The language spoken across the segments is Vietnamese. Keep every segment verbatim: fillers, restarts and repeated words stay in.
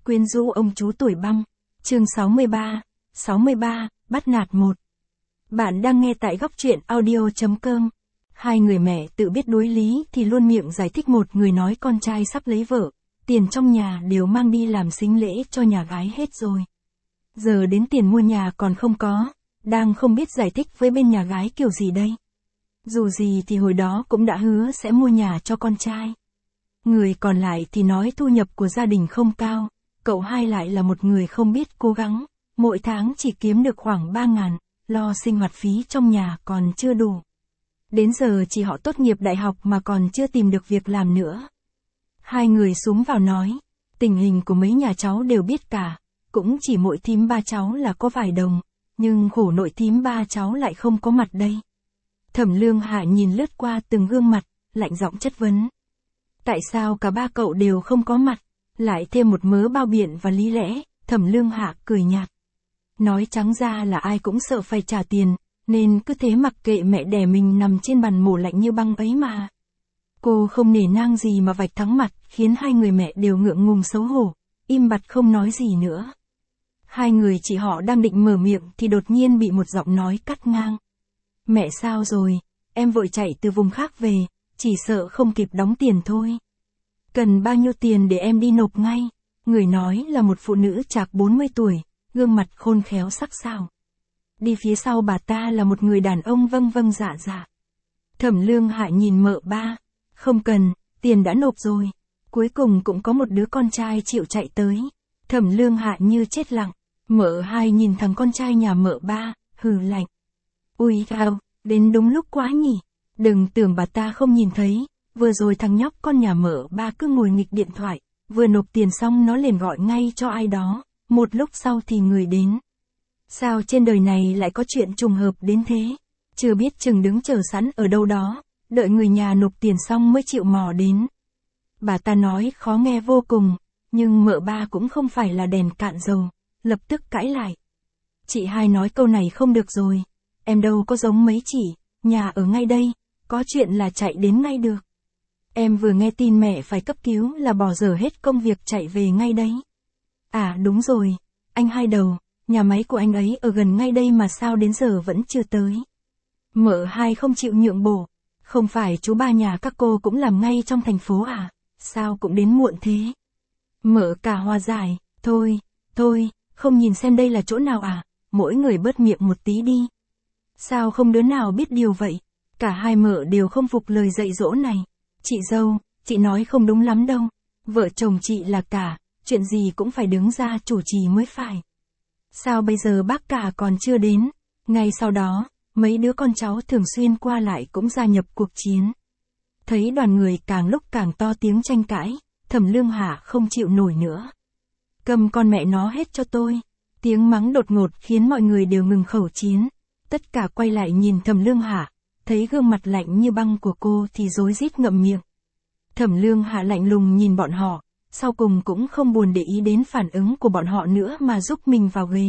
Quyến rũ ông chú tuổi băng. Chương sáu mươi ba. sáu mươi ba, bắt nạt một. Bạn đang nghe tại góc truyện audio chấm com. Hai người mẹ tự biết đối lý thì luôn miệng giải thích một người nói con trai sắp lấy vợ, tiền trong nhà đều mang đi làm sính lễ cho nhà gái hết rồi. Giờ đến tiền mua nhà còn không có, đang không biết giải thích với bên nhà gái kiểu gì đây. Dù gì thì hồi đó cũng đã hứa sẽ mua nhà cho con trai. Người còn lại thì nói thu nhập của gia đình không cao, cậu hai lại là một người không biết cố gắng, mỗi tháng chỉ kiếm được khoảng ba ngàn, lo sinh hoạt phí trong nhà còn chưa đủ. Đến giờ chỉ họ tốt nghiệp đại học mà còn chưa tìm được việc làm nữa. Hai người xuống vào nói, tình hình của mấy nhà cháu đều biết cả, cũng chỉ mỗi thím ba cháu là có vài đồng, nhưng khổ nội thím ba cháu lại không có mặt đây. Thẩm Lương Hạ nhìn lướt qua từng gương mặt, lạnh giọng chất vấn. Tại sao cả ba cậu đều không có mặt? Lại thêm một mớ bao biện và lý lẽ, Thẩm Lương Hạ cười nhạt. Nói trắng ra là ai cũng sợ phải trả tiền, nên cứ thế mặc kệ mẹ đẻ mình nằm trên bàn mổ lạnh như băng ấy mà. Cô không nể nang gì mà vạch thắng mặt, khiến hai người mẹ đều ngượng ngùng xấu hổ, im bặt không nói gì nữa. Hai người chị họ đang định mở miệng thì đột nhiên bị một giọng nói cắt ngang. Mẹ sao rồi, em vội chạy từ vùng khác về, chỉ sợ không kịp đóng tiền thôi. Cần bao nhiêu tiền để em đi nộp ngay? Người nói là một phụ nữ chạc bốn mươi tuổi, gương mặt khôn khéo sắc sảo. Đi phía sau bà ta là một người đàn ông vâng vâng dạ dạ. Thẩm Lương Hạ nhìn mợ ba, không cần, tiền đã nộp rồi. Cuối cùng cũng có một đứa con trai chịu chạy tới. Thẩm Lương Hạ như chết lặng, mợ hai nhìn thằng con trai nhà mợ ba, hừ lạnh. Ui gào, đến đúng lúc quá nhỉ, đừng tưởng bà ta không nhìn thấy, vừa rồi thằng nhóc con nhà mợ ba cứ ngồi nghịch điện thoại, vừa nộp tiền xong nó liền gọi ngay cho ai đó, một lúc sau thì người đến. Sao trên đời này lại có chuyện trùng hợp đến thế, chưa biết chừng đứng chờ sẵn ở đâu đó, đợi người nhà nộp tiền xong mới chịu mò đến. Bà ta nói khó nghe vô cùng, nhưng mợ ba cũng không phải là đèn cạn dầu, lập tức cãi lại. Chị hai nói câu này không được rồi, em đâu có giống mấy chị, nhà ở ngay đây, có chuyện là chạy đến ngay được. Em vừa nghe tin mẹ phải cấp cứu là bỏ dở hết công việc chạy về ngay đấy. À đúng rồi, anh hai đầu, nhà máy của anh ấy ở gần ngay đây mà sao đến giờ vẫn chưa tới. Mợ hai không chịu nhượng bộ, không phải chú ba nhà các cô cũng làm ngay trong thành phố à, sao cũng đến muộn thế. Mợ cả hòa giải, thôi, thôi, không nhìn xem đây là chỗ nào à, mỗi người bớt miệng một tí đi. Sao không đứa nào biết điều vậy, cả hai mợ đều không phục lời dạy dỗ này. Chị dâu, chị nói không đúng lắm đâu, vợ chồng chị là cả, chuyện gì cũng phải đứng ra chủ trì mới phải. Sao bây giờ bác cả còn chưa đến? Ngay sau đó, mấy đứa con cháu thường xuyên qua lại cũng gia nhập cuộc chiến. Thấy đoàn người càng lúc càng to tiếng tranh cãi, Thẩm Lương Hạ không chịu nổi nữa. Cầm con mẹ nó hết cho tôi. Tiếng mắng đột ngột khiến mọi người đều ngừng khẩu chiến. Tất cả quay lại nhìn Thẩm Lương Hạ, thấy gương mặt lạnh như băng của cô thì rối rít ngậm miệng. Thẩm Lương Hạ lạnh lùng nhìn bọn họ, sau cùng cũng không buồn để ý đến phản ứng của bọn họ nữa mà giúp mình vào ghế.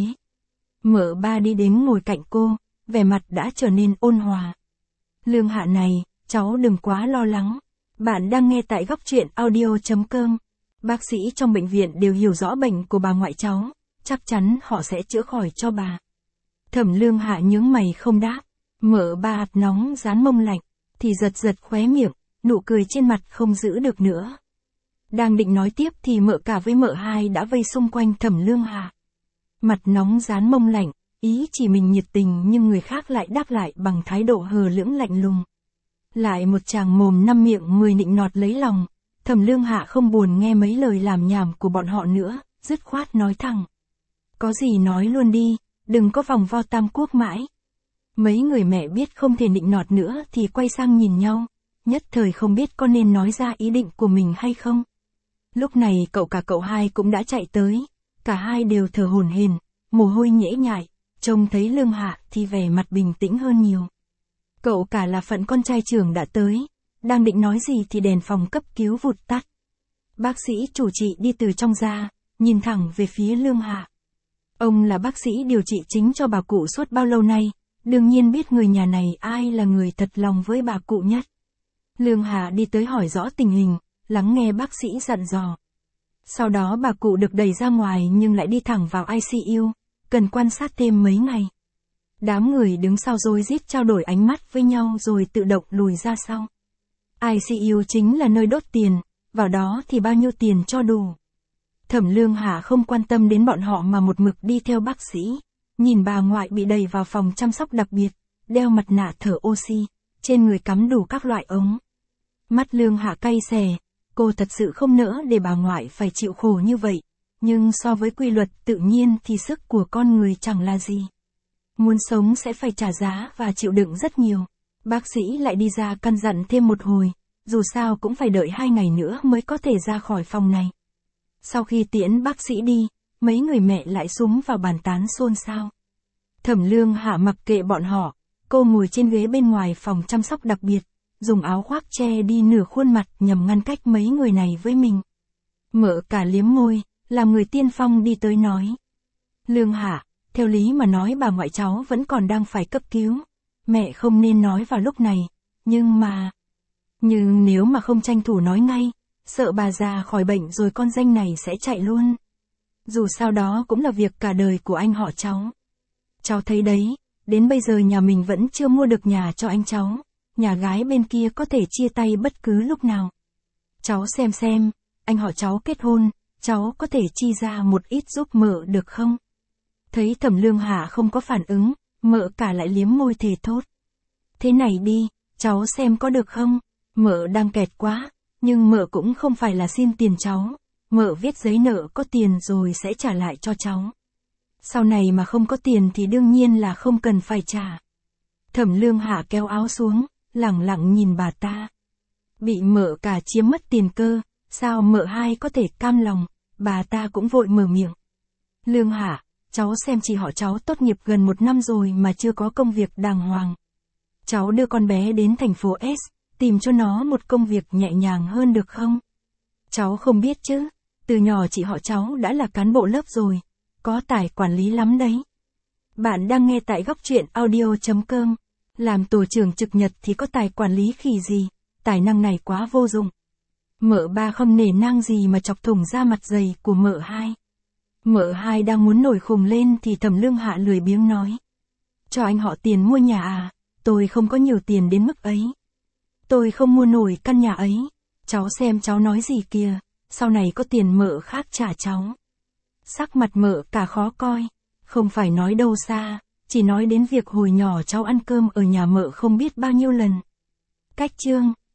Mợ ba đi đến ngồi cạnh cô, vẻ mặt đã trở nên ôn hòa. Lương Hạ này, cháu đừng quá lo lắng. Bạn đang nghe tại góc truyện audio chấm com. Bác sĩ trong bệnh viện đều hiểu rõ bệnh của bà ngoại cháu, chắc chắn họ sẽ chữa khỏi cho bà. Thẩm Lương Hạ nhướng mày không đáp. Mợ ba hạt nóng dán mông lạnh, thì giật giật khóe miệng, nụ cười trên mặt không giữ được nữa. Đang định nói tiếp thì mợ cả với mợ hai đã vây xung quanh Thẩm Lương Hạ. Mặt nóng dán mông lạnh, ý chỉ mình nhiệt tình nhưng người khác lại đáp lại bằng thái độ hờ lưỡng lạnh lùng. Lại một tràng mồm năm miệng mười nịnh nọt lấy lòng, Thẩm Lương Hạ không buồn nghe mấy lời làm nhảm của bọn họ nữa, dứt khoát nói thẳng. Có gì nói luôn đi, đừng có vòng vo tam quốc mãi. Mấy người mẹ biết không thể nịnh nọt nữa thì quay sang nhìn nhau, nhất thời không biết có nên nói ra ý định của mình hay không. Lúc này cậu cả cậu hai cũng đã chạy tới, cả hai đều thở hổn hển, mồ hôi nhễ nhại, trông thấy Lương Hạ thì vẻ mặt bình tĩnh hơn nhiều. Cậu cả là phận con trai trưởng đã tới, đang định nói gì thì đèn phòng cấp cứu vụt tắt. Bác sĩ chủ trị đi từ trong ra, nhìn thẳng về phía Lương Hạ. Ông là bác sĩ điều trị chính cho bà cụ suốt bao lâu nay, đương nhiên biết người nhà này ai là người thật lòng với bà cụ nhất. Lương Hạ đi tới hỏi rõ tình hình, lắng nghe bác sĩ dặn dò. Sau đó bà cụ được đẩy ra ngoài nhưng lại đi thẳng vào i xê u, cần quan sát thêm mấy ngày. Đám người đứng sau rối rít trao đổi ánh mắt với nhau rồi tự động lùi ra sau. i xê u chính là nơi đốt tiền, vào đó thì bao nhiêu tiền cho đủ. Thẩm Lương Hạ không quan tâm đến bọn họ mà một mực đi theo bác sĩ, nhìn bà ngoại bị đẩy vào phòng chăm sóc đặc biệt, đeo mặt nạ thở oxy, trên người cắm đủ các loại ống. Mắt Lương Hạ cay xè, cô thật sự không nỡ để bà ngoại phải chịu khổ như vậy, nhưng so với quy luật tự nhiên thì sức của con người chẳng là gì. Muốn sống sẽ phải trả giá và chịu đựng rất nhiều. Bác sĩ lại đi ra căn dặn thêm một hồi, dù sao cũng phải đợi hai ngày nữa mới có thể ra khỏi phòng này. Sau khi tiễn bác sĩ đi, mấy người mẹ lại súng vào bàn tán xôn xao. Thẩm Lương Hạ mặc kệ bọn họ, cô ngồi trên ghế bên ngoài phòng chăm sóc đặc biệt, dùng áo khoác che đi nửa khuôn mặt nhằm ngăn cách mấy người này với mình. Mợ cả liếm môi, làm người tiên phong đi tới nói. Lương Hạ, theo lý mà nói bà ngoại cháu vẫn còn đang phải cấp cứu. Mẹ không nên nói vào lúc này, nhưng mà... Nhưng nếu mà không tranh thủ nói ngay, sợ bà già khỏi bệnh rồi con danh này sẽ chạy luôn. Dù sao đó cũng là việc cả đời của anh họ cháu. Cháu thấy đấy, đến bây giờ nhà mình vẫn chưa mua được nhà cho anh cháu. Nhà gái bên kia có thể chia tay bất cứ lúc nào. Cháu xem xem, anh họ cháu kết hôn, cháu có thể chi ra một ít giúp mợ được không? Thấy Thẩm Lương Hạ không có phản ứng, mợ cả lại liếm môi thề thốt. Thế này đi, cháu xem có được không? Mợ đang kẹt quá, nhưng mợ cũng không phải là xin tiền cháu. Mợ viết giấy nợ có tiền rồi sẽ trả lại cho cháu. Sau này mà không có tiền thì đương nhiên là không cần phải trả. Thẩm Lương Hạ kéo áo xuống, lẳng lặng nhìn bà ta. Bị mợ cả chiếm mất tiền cơ, sao mợ hai có thể cam lòng, bà ta cũng vội mở miệng. Lương Hạ, cháu xem chị họ cháu tốt nghiệp gần một năm rồi mà chưa có công việc đàng hoàng. Cháu đưa con bé đến thành phố S, tìm cho nó một công việc nhẹ nhàng hơn được không? Cháu không biết chứ, từ nhỏ chị họ cháu đã là cán bộ lớp rồi, có tài quản lý lắm đấy. Bạn đang nghe tại góc truyện audio chấm com. Làm tổ trưởng trực nhật thì có tài quản lý khỉ gì, tài năng này quá vô dụng. Mợ ba không nể nang gì mà chọc thủng da mặt dày của mợ hai. Mợ hai đang muốn nổi khùng lên thì Thẩm Lương Hạ lười biếng nói. Cho anh họ tiền mua nhà à, tôi không có nhiều tiền đến mức ấy. Tôi không mua nổi căn nhà ấy. Cháu xem cháu nói gì kìa, sau này có tiền mợ khác trả cháu. Sắc mặt mợ cả khó coi, không phải nói đâu xa, chỉ nói đến việc hồi nhỏ cháu ăn cơm ở nhà mợ không biết bao nhiêu lần. Cách chương